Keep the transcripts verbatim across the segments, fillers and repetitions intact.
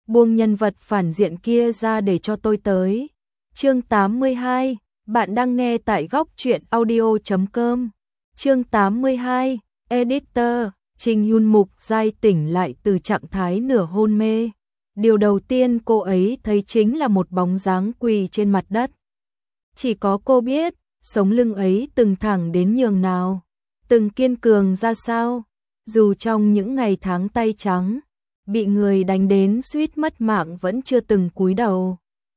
buông nhân vật phản diện kia ra để cho tôi tới. Chương tám mươi hai, bạn đang nghe tại góc truyện audio chấm com. Chương tám mươi hai, Editor. Trình Hyun Mục Giai tỉnh lại từ trạng thái nửa hôn mê. Điều đầu tiên cô ấy thấy chính là một bóng dáng quỳ trên mặt đất. Chỉ có cô biết, sống lưng ấy từng thẳng đến nhường nào, từng kiên cường ra sao, dù trong những ngày tháng tay trắng, bị người đánh đến suýt mất mạng vẫn chưa từng cúi đầu.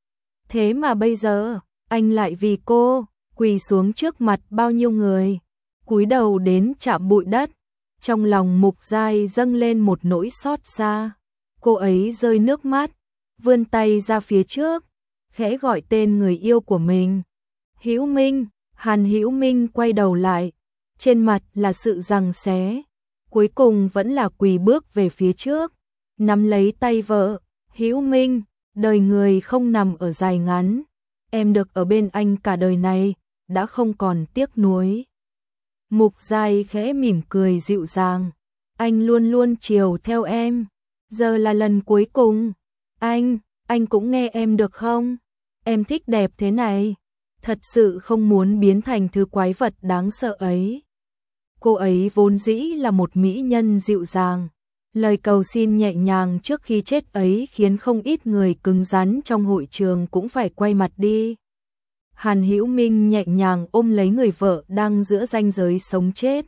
Thế mà bây giờ, anh lại vì cô, quỳ xuống trước mặt bao nhiêu người, cúi đầu đến chạm bụi đất. Trong lòng Mục Giai dâng lên một nỗi xót xa. Cô ấy rơi nước mắt, vươn tay ra phía trước, khẽ gọi tên người yêu của mình. Hữu Minh. Hàn Hữu Minh quay đầu lại, trên mặt là sự giằng xé, cuối cùng vẫn là quỳ bước về phía trước, nắm lấy tay vợ. Hữu Minh, đời người không nằm ở dài ngắn, em được ở bên anh cả đời này, đã không còn tiếc nuối. Mục Giai khẽ mỉm cười dịu dàng, anh luôn luôn chiều theo em, giờ là lần cuối cùng. Anh, anh cũng nghe em được không? Em thích đẹp thế này, thật sự không muốn biến thành thứ quái vật đáng sợ ấy. Cô ấy vốn dĩ là một mỹ nhân dịu dàng, lời cầu xin nhẹ nhàng trước khi chết ấy khiến không ít người cứng rắn trong hội trường cũng phải quay mặt đi. Hàn Hữu Minh nhẹ nhàng ôm lấy người vợ đang giữa ranh giới sống chết.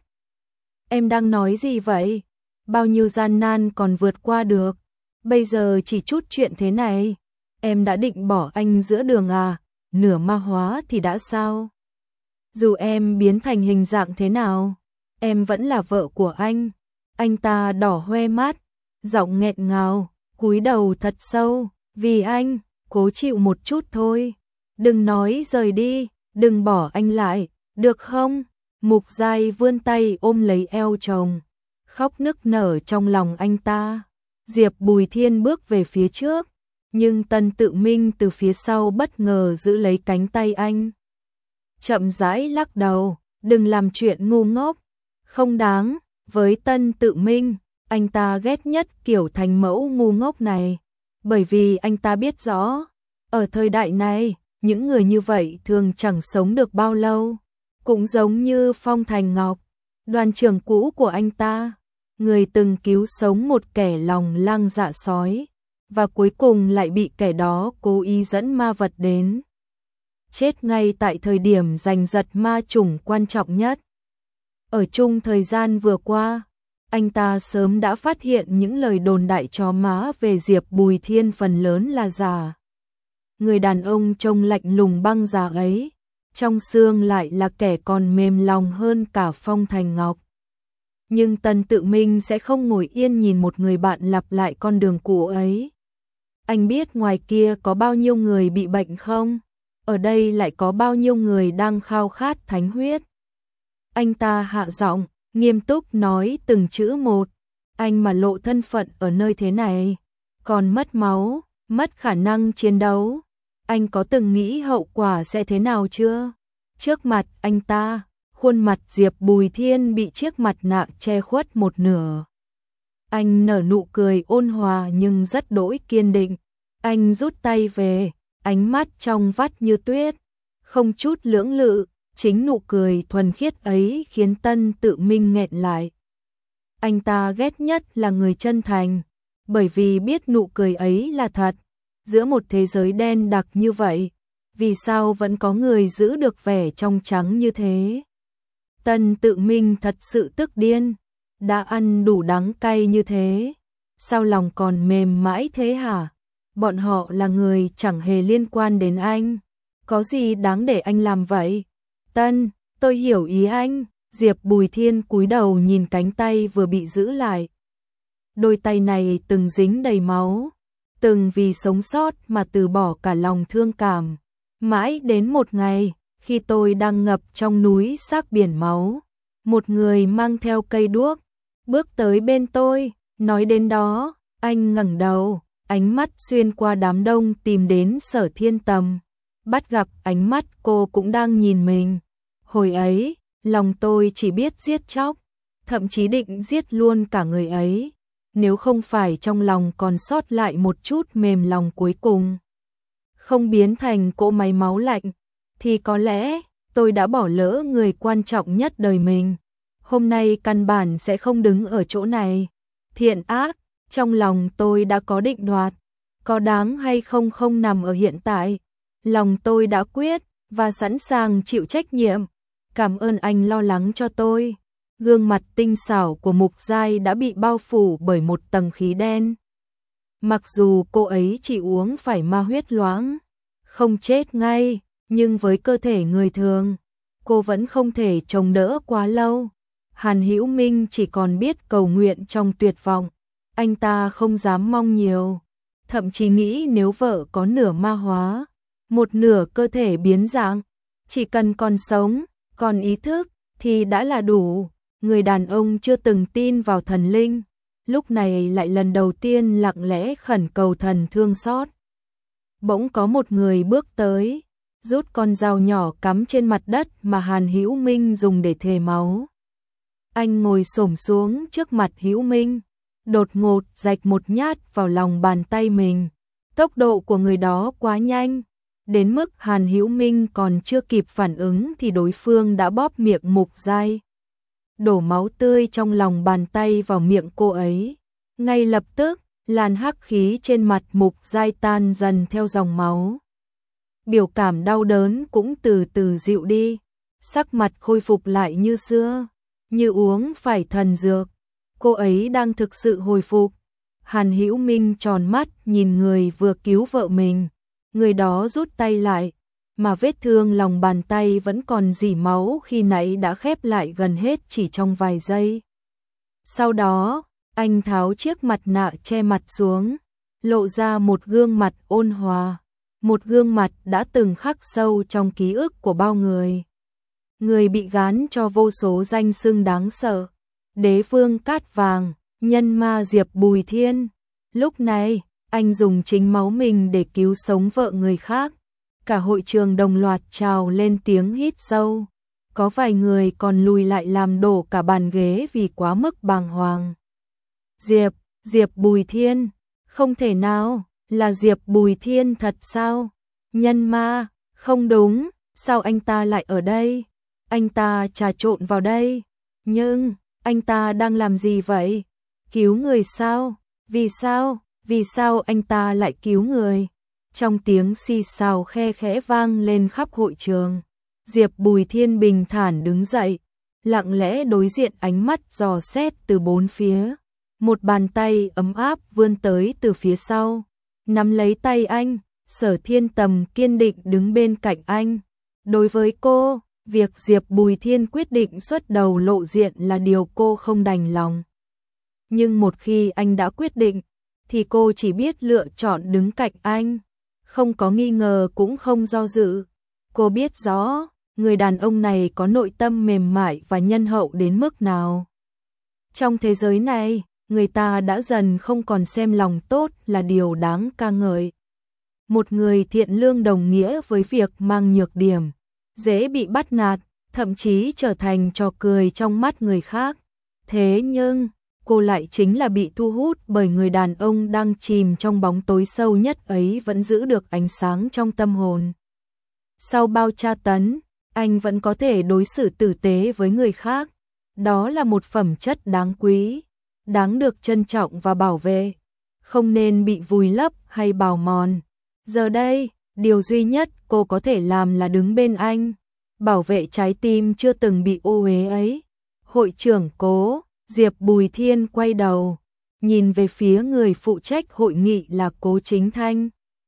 Em đang nói gì vậy? Bao nhiêu gian nan còn vượt qua được, bây giờ chỉ chút chuyện thế này, em đã định bỏ anh giữa đường à? Nửa ma hóa thì đã sao? Dù em biến thành hình dạng thế nào, em vẫn là vợ của anh. Anh ta đỏ hoe mắt, giọng nghẹn ngào, cúi đầu thật sâu. Vì anh, cố chịu một chút thôi. Đừng nói rời đi, đừng bỏ anh lại, được không? Mục Giai vươn tay ôm lấy eo chồng, khóc nức nở trong lòng anh ta. Diệp Bùi Thiên bước về phía trước, nhưng Tân Tự Minh từ phía sau bất ngờ giữ lấy cánh tay anh. Chậm rãi lắc đầu, đừng làm chuyện ngu ngốc, không đáng. Với Tân Tự Minh, anh ta ghét nhất kiểu thành mẫu ngu ngốc này, bởi vì anh ta biết rõ, ở thời đại này, những người như vậy thường chẳng sống được bao lâu. Cũng giống như Phong Thành Ngọc, đoàn trưởng cũ của anh ta, người từng cứu sống một kẻ lòng lang dạ sói, và cuối cùng lại bị kẻ đó cố ý dẫn ma vật đến chết ngay tại thời điểm giành giật ma chủng quan trọng nhất. Ở chung thời gian vừa qua, anh ta sớm đã phát hiện những lời đồn đại chó má về Diệp Bùi Thiên phần lớn là giả. Người đàn ông trông lạnh lùng băng giá ấy, trong xương lại là kẻ còn mềm lòng hơn cả Phong Thành Ngọc. Nhưng Tân Tự Minh sẽ không ngồi yên nhìn một người bạn lặp lại con đường cũ ấy. Anh biết ngoài kia có bao nhiêu người bị bệnh không? Ở đây lại có bao nhiêu người đang khao khát thánh huyết? Anh ta hạ giọng, nghiêm túc nói từng chữ một. Anh mà lộ thân phận ở nơi thế này, còn mất máu, mất khả năng chiến đấu, anh có từng nghĩ hậu quả sẽ thế nào chưa? Trước mặt anh ta, khuôn mặt Diệp Bùi Thiên bị chiếc mặt nạ che khuất một nửa. Anh nở nụ cười ôn hòa nhưng rất đỗi kiên định. Anh rút tay về, ánh mắt trong vắt như tuyết, không chút lưỡng lự. Chính nụ cười thuần khiết ấy khiến Tân Tự Minh nghẹn lại. Anh ta ghét nhất là người chân thành, bởi vì biết nụ cười ấy là thật. Giữa một thế giới đen đặc như vậy, vì sao vẫn có người giữ được vẻ trong trắng như thế? Tân Tự Minh thật sự tức điên, đã ăn đủ đắng cay như thế, sao lòng còn mềm mãi thế hả? Bọn họ là người chẳng hề liên quan đến anh, có gì đáng để anh làm vậy? Tân, tôi hiểu ý anh. Diệp Bùi Thiên cúi đầu nhìn cánh tay vừa bị giữ lại. Đôi tay này từng dính đầy máu, từng vì sống sót mà từ bỏ cả lòng thương cảm. Mãi đến một ngày, khi tôi đang ngập trong núi xác biển máu, một người mang theo cây đuốc, bước tới bên tôi, nói đến đó, anh ngẩng đầu, ánh mắt xuyên qua đám đông tìm đến Sở Thiên Tầm. Bắt gặp ánh mắt cô cũng đang nhìn mình. Hồi ấy, lòng tôi chỉ biết giết chóc, thậm chí định giết luôn cả người ấy. nếu không phải trong lòng còn sót lại một chút mềm lòng cuối cùng, không biến thành cỗ máy máu lạnh, thì có lẽ tôi đã bỏ lỡ người quan trọng nhất đời mình. Hôm nay căn bản sẽ không đứng ở chỗ này. Thiện ác, trong lòng tôi đã có định đoạt, có đáng hay không không nằm ở hiện tại. Lòng tôi đã quyết và sẵn sàng chịu trách nhiệm. Cảm ơn anh lo lắng cho tôi. Gương mặt tinh xảo của Mục Giai đã bị bao phủ bởi một tầng khí đen. Mặc dù cô ấy chỉ uống phải ma huyết loãng, không chết ngay, nhưng với cơ thể người thường, cô vẫn không thể chống đỡ quá lâu. Hàn Hữu Minh chỉ còn biết cầu nguyện trong tuyệt vọng. Anh ta không dám mong nhiều, thậm chí nghĩ nếu vợ có nửa ma hóa, một nửa cơ thể biến dạng, chỉ cần còn sống, còn ý thức, thì đã là đủ. Người đàn ông chưa từng tin vào thần linh, lúc này lại lần đầu tiên lặng lẽ khẩn cầu thần thương xót. Bỗng có một người bước tới, rút con dao nhỏ cắm trên mặt đất mà Hàn Hữu Minh dùng để thề máu. Anh ngồi xổm xuống trước mặt Hữu Minh, đột ngột rạch một nhát vào lòng bàn tay mình. Tốc độ của người đó quá nhanh, đến mức Hàn Hữu Minh còn chưa kịp phản ứng thì đối phương đã bóp miệng Mục Giai, đổ máu tươi trong lòng bàn tay vào miệng cô ấy. Ngay lập tức, làn hắc khí trên mặt Mục Giai tan dần theo dòng máu. Biểu cảm đau đớn cũng từ từ dịu đi, sắc mặt khôi phục lại như xưa, như uống phải thần dược. Cô ấy đang thực sự hồi phục. Hàn Hữu Minh tròn mắt nhìn người vừa cứu vợ mình, người đó rút tay lại, mà vết thương lòng bàn tay vẫn còn rỉ máu khi nãy đã khép lại gần hết chỉ trong vài giây. Sau đó, anh tháo chiếc mặt nạ che mặt xuống, lộ ra một gương mặt ôn hòa, một gương mặt đã từng khắc sâu trong ký ức của bao người. Người bị gán cho vô số danh xưng đáng sợ, đế vương cát vàng, nhân ma Diệp Bùi Thiên. Lúc này, anh dùng chính máu mình để cứu sống vợ người khác. Cả hội trường đồng loạt trào lên tiếng hít sâu. Có vài người còn lùi lại làm đổ cả bàn ghế vì quá mức bàng hoàng. Diệp, Diệp Bùi Thiên, không thể nào, là Diệp Bùi Thiên thật sao? Nhân ma, không đúng, sao anh ta lại ở đây? Anh ta trà trộn vào đây, nhưng anh ta đang làm gì vậy? Cứu người sao? Vì sao? Vì sao anh ta lại cứu người? Trong tiếng xì xào khe khẽ vang lên khắp hội trường, Diệp Bùi Thiên bình thản đứng dậy, lặng lẽ đối diện ánh mắt dò xét từ bốn phía. Một bàn tay ấm áp vươn tới từ phía sau, nắm lấy tay anh. Sở Thiên Tầm kiên định đứng bên cạnh anh. Đối với cô, việc Diệp Bùi Thiên quyết định xuất đầu lộ diện là điều cô không đành lòng. Nhưng một khi anh đã quyết định, thì cô chỉ biết lựa chọn đứng cạnh anh, không có nghi ngờ cũng không do dự. Cô biết rõ, người đàn ông này có nội tâm mềm mại và nhân hậu đến mức nào. Trong thế giới này, người ta đã dần không còn xem lòng tốt là điều đáng ca ngợi. Một người thiện lương đồng nghĩa với việc mang nhược điểm, dễ bị bắt nạt, thậm chí trở thành trò cười trong mắt người khác. Thế nhưng, cô lại chính là bị thu hút bởi người đàn ông đang chìm trong bóng tối sâu nhất ấy vẫn giữ được ánh sáng trong tâm hồn. Sau bao tra tấn, anh vẫn có thể đối xử tử tế với người khác. Đó là một phẩm chất đáng quý, đáng được trân trọng và bảo vệ, không nên bị vùi lấp hay bào mòn. Giờ đây, điều duy nhất cô có thể làm là đứng bên anh, bảo vệ trái tim chưa từng bị ô uế ấy. Hội trưởng Cố, Diệp Bùi Thiên quay đầu, nhìn về phía người phụ trách hội nghị là Cố Chính Thanh.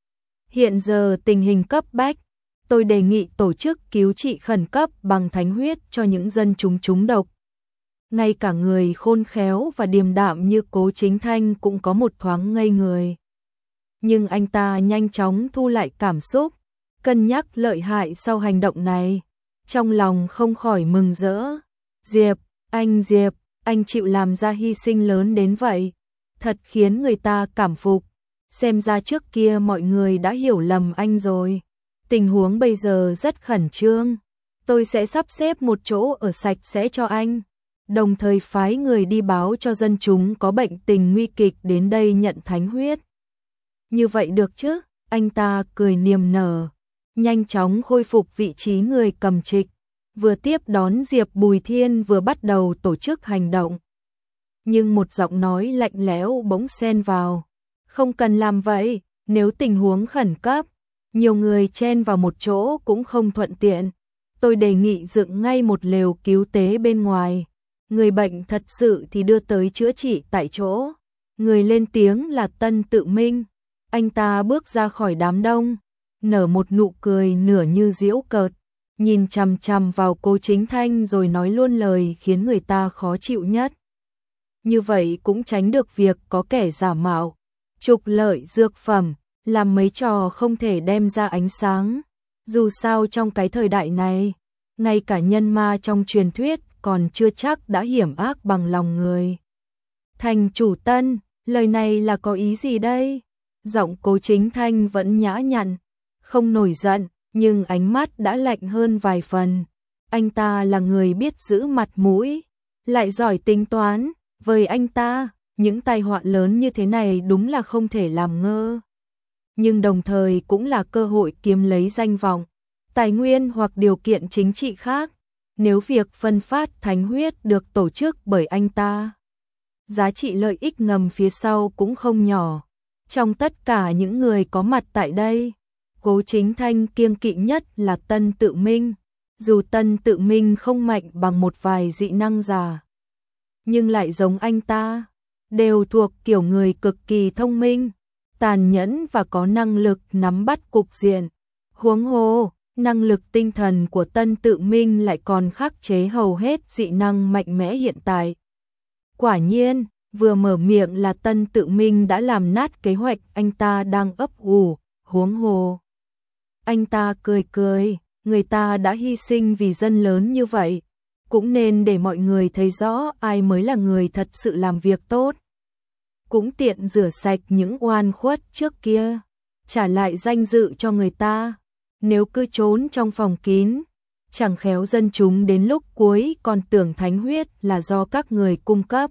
Hiện giờ tình hình cấp bách, tôi đề nghị tổ chức cứu trị khẩn cấp bằng thánh huyết cho những dân chúng trúng độc. Ngay cả người khôn khéo và điềm đạm như Cố Chính Thanh cũng có một thoáng ngây người. Nhưng anh ta nhanh chóng thu lại cảm xúc, cân nhắc lợi hại sau hành động này. Trong lòng không khỏi mừng rỡ. Diệp, anh Diệp, anh chịu làm ra hy sinh lớn đến vậy, thật khiến người ta cảm phục. Xem ra trước kia mọi người đã hiểu lầm anh rồi. Tình huống bây giờ rất khẩn trương. Tôi sẽ sắp xếp một chỗ ở sạch sẽ cho anh. đồng thời phái người đi báo cho dân chúng có bệnh tình nguy kịch đến đây nhận thánh huyết. Như vậy được chứ? Anh ta cười niềm nở, nhanh chóng khôi phục vị trí người cầm trịch, vừa tiếp đón Diệp Bùi Thiên vừa bắt đầu tổ chức hành động. Nhưng một giọng nói lạnh lẽo bỗng xen vào. Không cần làm vậy, nếu tình huống khẩn cấp, nhiều người chen vào một chỗ cũng không thuận tiện. Tôi đề nghị dựng ngay một lều cứu tế bên ngoài. Người bệnh thật sự thì đưa tới chữa trị tại chỗ. Người lên tiếng là Tân Tự Minh. Anh ta bước ra khỏi đám đông, nở một nụ cười nửa như giễu cợt, nhìn chằm chằm vào Cố Chính Thanh rồi nói luôn lời khiến người ta khó chịu nhất. Như vậy cũng tránh được việc có kẻ giả mạo, trục lợi dược phẩm, làm mấy trò không thể đem ra ánh sáng. Dù sao trong cái thời đại này, ngay cả nhân ma trong truyền thuyết còn chưa chắc đã hiểm ác bằng lòng người. Thành chủ Tân, lời này là có ý gì đây? Giọng Cố Chính Thanh vẫn nhã nhặn, không nổi giận, nhưng ánh mắt đã lạnh hơn vài phần. Anh ta là người biết giữ mặt mũi, lại giỏi tính toán, với anh ta, những tai họa lớn như thế này đúng là không thể làm ngơ. Nhưng đồng thời cũng là cơ hội kiếm lấy danh vọng, tài nguyên hoặc điều kiện chính trị khác. Nếu việc phân phát thánh huyết được tổ chức bởi anh ta, giá trị lợi ích ngầm phía sau cũng không nhỏ. Trong tất cả những người có mặt tại đây, Cố Chính Thanh kiêng kỵ nhất là Tân Tự Minh. Dù Tân Tự Minh không mạnh bằng một vài dị năng giả, nhưng lại giống anh ta, đều thuộc kiểu người cực kỳ thông minh, tàn nhẫn và có năng lực nắm bắt cục diện. Huống hồ, năng lực tinh thần của Tân Tự Minh lại còn khắc chế hầu hết dị năng mạnh mẽ hiện tại. Quả nhiên, vừa mở miệng là Tân Tự Minh đã làm nát kế hoạch anh ta đang ấp ủ. Huống hồ, anh ta cười cười, người ta đã hy sinh vì dân lớn như vậy, cũng nên để mọi người thấy rõ ai mới là người thật sự làm việc tốt. Cũng tiện rửa sạch những oan khuất trước kia, trả lại danh dự cho người ta. Nếu cứ trốn trong phòng kín, chẳng khéo dân chúng đến lúc cuối còn tưởng thánh huyết là do các người cung cấp.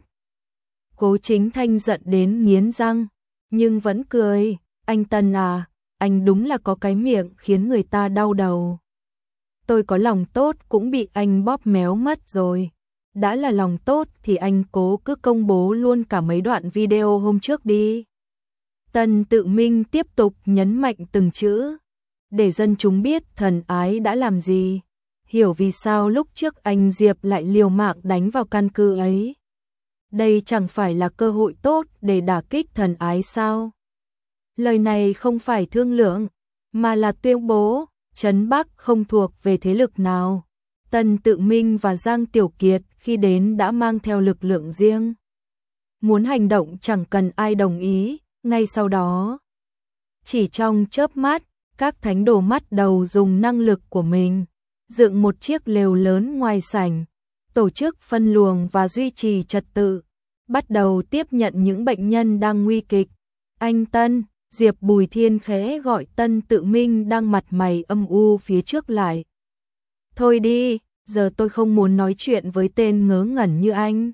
Cố Chính Thanh giận đến nghiến răng, nhưng vẫn cười. Anh Tân à, anh đúng là có cái miệng khiến người ta đau đầu. Tôi có lòng tốt cũng bị anh bóp méo mất rồi. Đã là lòng tốt thì anh cố cứ công bố luôn cả mấy đoạn video hôm trước đi. Tân Tự Minh tiếp tục nhấn mạnh từng chữ, để dân chúng biết thần ái đã làm gì, hiểu vì sao lúc trước anh Diệp lại liều mạng đánh vào căn cứ ấy. Đây chẳng phải là cơ hội tốt để đả kích thần ái sao? Lời này không phải thương lượng, mà là tuyên bố, Trấn Bắc không thuộc về thế lực nào. Tân Tự Minh và Giang Tiểu Kiệt khi đến đã mang theo lực lượng riêng. Muốn hành động chẳng cần ai đồng ý, ngay sau đó. Chỉ trong chớp mắt, các thánh đồ bắt đầu dùng năng lực của mình, dựng một chiếc lều lớn ngoài sảnh, tổ chức phân luồng và duy trì trật tự, bắt đầu tiếp nhận những bệnh nhân đang nguy kịch. Anh Tân, Diệp Bùi Thiên khẽ gọi Tân Tự Minh đang mặt mày âm u phía trước lại. Thôi đi, giờ tôi không muốn nói chuyện với tên ngớ ngẩn như anh.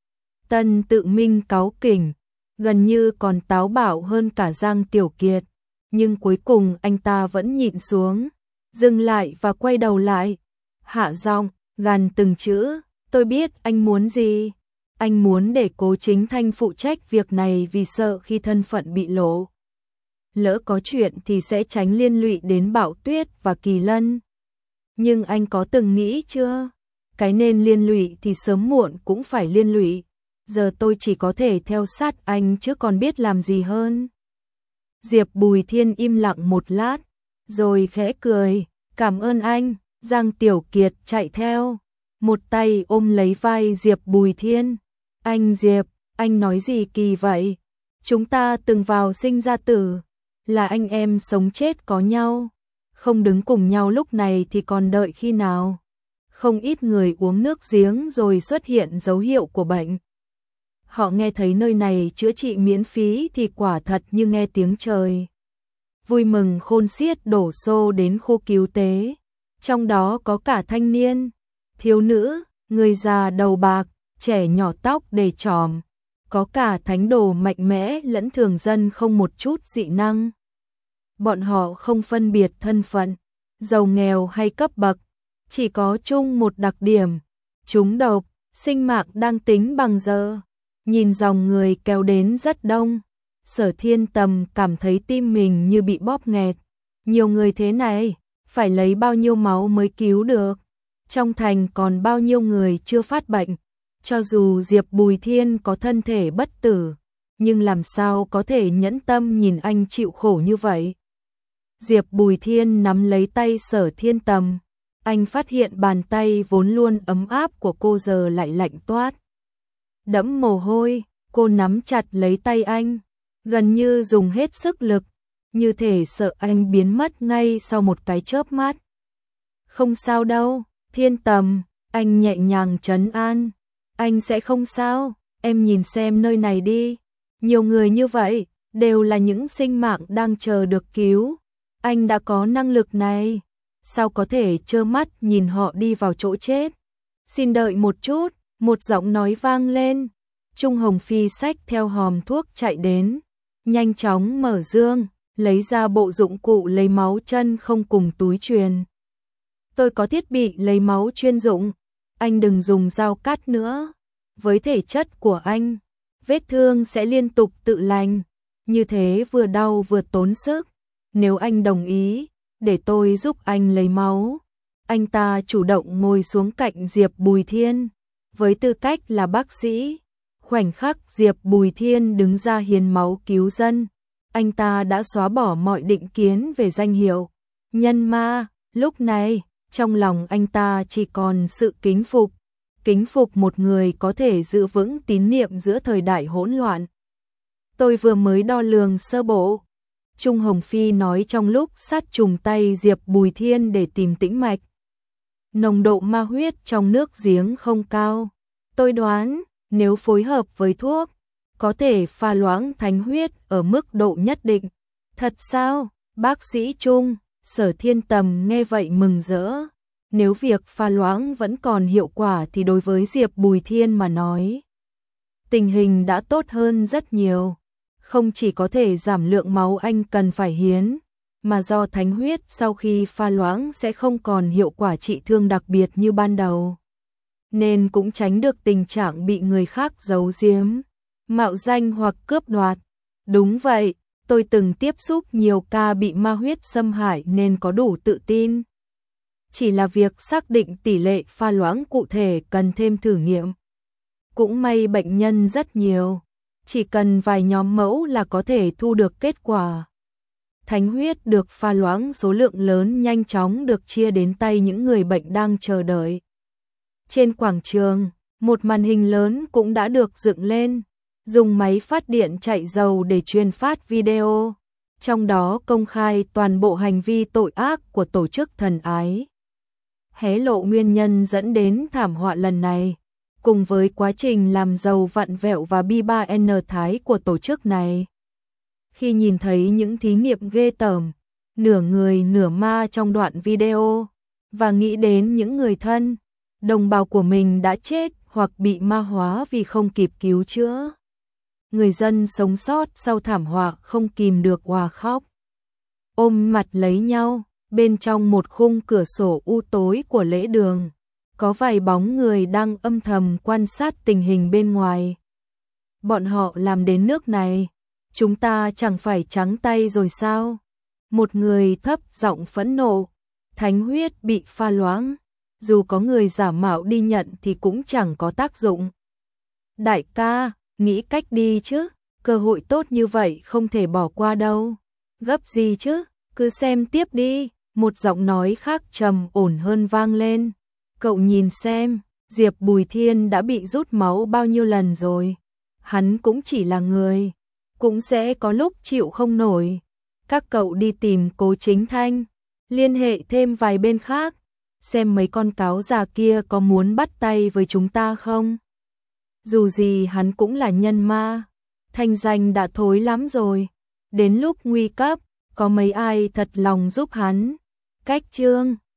Tân Tự Minh cáu kỉnh, gần như còn táo bạo hơn cả Giang Tiểu Kiệt, nhưng cuối cùng anh ta vẫn nhịn xuống, dừng lại và quay đầu lại, hạ giọng, gằn từng chữ, tôi biết anh muốn gì. Anh muốn để Cố Chính Thanh phụ trách việc này vì sợ khi thân phận bị lộ, lỡ có chuyện thì sẽ tránh liên lụy đến Bảo Tuyết và Kỳ Lân. Nhưng anh có từng nghĩ chưa? Cái nên liên lụy thì sớm muộn cũng phải liên lụy. Giờ tôi chỉ có thể theo sát anh chứ còn biết làm gì hơn. Diệp Bùi Thiên im lặng một lát, rồi khẽ cười, cảm ơn anh. Giang Tiểu Kiệt chạy theo, một tay ôm lấy vai Diệp Bùi Thiên. Anh Diệp, anh nói gì kỳ vậy? Chúng ta từng vào sinh ra tử, là anh em sống chết có nhau. Không đứng cùng nhau lúc này thì còn đợi khi nào? Không ít người uống nước giếng rồi xuất hiện dấu hiệu của bệnh. Họ nghe thấy nơi này chữa trị miễn phí thì quả thật như nghe tiếng trời. Vui mừng khôn xiết đổ xô đến khu cứu tế. Trong đó có cả thanh niên, thiếu nữ, người già đầu bạc, trẻ nhỏ tóc để tròm, có cả thánh đồ mạnh mẽ lẫn thường dân không một chút dị năng. Bọn họ không phân biệt thân phận, giàu nghèo hay cấp bậc, chỉ có chung một đặc điểm, chúng độc, sinh mạng đang tính bằng giờ. Nhìn dòng người kéo đến rất đông, Sở Thiên Tầm cảm thấy tim mình như bị bóp nghẹt. Nhiều người thế này, phải lấy bao nhiêu máu mới cứu được? Trong thành còn bao nhiêu người chưa phát bệnh? Cho dù Diệp Bùi Thiên có thân thể bất tử, nhưng làm sao có thể nhẫn tâm nhìn anh chịu khổ như vậy? Diệp Bùi Thiên nắm lấy tay Sở Thiên Tầm, anh phát hiện bàn tay vốn luôn ấm áp của cô giờ lại lạnh toát. Đẫm mồ hôi, cô nắm chặt lấy tay anh, gần như dùng hết sức lực, như thể sợ anh biến mất ngay sau một cái chớp mắt. Không sao đâu, Thiên Tầm, anh nhẹ nhàng trấn an. Anh sẽ không sao, em nhìn xem nơi này đi. Nhiều người như vậy, đều là những sinh mạng đang chờ được cứu. Anh đã có năng lực này, sao có thể trơ mắt nhìn họ đi vào chỗ chết? Xin đợi một chút, một giọng nói vang lên. Trung Hồng Phi xách theo hòm thuốc chạy đến, nhanh chóng mở dương, lấy ra bộ dụng cụ lấy máu chân không cùng túi truyền. Tôi có thiết bị lấy máu chuyên dụng, anh đừng dùng dao cắt nữa. Với thể chất của anh, vết thương sẽ liên tục tự lành, như thế vừa đau vừa tốn sức. Nếu anh đồng ý, để tôi giúp anh lấy máu. Anh ta chủ động ngồi xuống cạnh Diệp Bùi Thiên, với tư cách là bác sĩ. Khoảnh khắc Diệp Bùi Thiên đứng ra hiến máu cứu dân, anh ta đã xóa bỏ mọi định kiến về danh hiệu nhân ma. Lúc này, trong lòng anh ta chỉ còn sự kính phục, kính phục một người có thể giữ vững tín niệm giữa thời đại hỗn loạn. Tôi vừa mới đo lường sơ bộ, Trung Hồng Phi nói trong lúc sát trùng tay Diệp Bùi Thiên để tìm tĩnh mạch. Nồng độ ma huyết trong nước giếng không cao. Tôi đoán, nếu phối hợp với thuốc, có thể pha loãng thánh huyết ở mức độ nhất định. Thật sao? Bác sĩ Trung, Sở Thiên Tầm nghe vậy mừng rỡ. Nếu việc pha loãng vẫn còn hiệu quả thì đối với Diệp Bùi Thiên mà nói, tình hình đã tốt hơn rất nhiều. Không chỉ có thể giảm lượng máu anh cần phải hiến, mà do thánh huyết sau khi pha loãng sẽ không còn hiệu quả trị thương đặc biệt như ban đầu, nên cũng tránh được tình trạng bị người khác giấu giếm, mạo danh hoặc cướp đoạt. Đúng vậy, tôi từng tiếp xúc nhiều ca bị ma huyết xâm hại nên có đủ tự tin. Chỉ là việc xác định tỷ lệ pha loãng cụ thể cần thêm thử nghiệm. Cũng may bệnh nhân rất nhiều, chỉ cần vài nhóm mẫu là có thể thu được kết quả. Thánh huyết được pha loãng số lượng lớn nhanh chóng được chia đến tay những người bệnh đang chờ đợi. Trên quảng trường, một màn hình lớn cũng đã được dựng lên, dùng máy phát điện chạy dầu để truyền phát video, trong đó công khai toàn bộ hành vi tội ác của tổ chức thần ái, hé lộ nguyên nhân dẫn đến thảm họa lần này, cùng với quá trình làm giàu vặn vẹo và bi ba N thái của tổ chức này. Khi nhìn thấy những thí nghiệm ghê tởm, nửa người nửa ma trong đoạn video, và nghĩ đến những người thân, đồng bào của mình đã chết hoặc bị ma hóa vì không kịp cứu chữa, người dân sống sót sau thảm họa không kìm được òa khóc, ôm mặt lấy nhau. Bên trong một khung cửa sổ u tối của lễ đường, có vài bóng người đang âm thầm quan sát tình hình bên ngoài. Bọn họ làm đến nước này, chúng ta chẳng phải trắng tay rồi sao? Một người thấp giọng phẫn nộ, thánh huyết bị pha loãng, dù có người giả mạo đi nhận thì cũng chẳng có tác dụng. Đại ca, nghĩ cách đi chứ, cơ hội tốt như vậy không thể bỏ qua đâu. Gấp gì chứ, cứ xem tiếp đi. Một giọng nói khác trầm ổn hơn vang lên. Cậu nhìn xem, Diệp Bùi Thiên đã bị rút máu bao nhiêu lần rồi. Hắn cũng chỉ là người, cũng sẽ có lúc chịu không nổi. Các cậu đi tìm Cố Chính Thanh, liên hệ thêm vài bên khác, xem mấy con cáo già kia có muốn bắt tay với chúng ta không. Dù gì hắn cũng là nhân ma, thanh danh đã thối lắm rồi. Đến lúc nguy cấp, có mấy ai thật lòng giúp hắn. Cách chương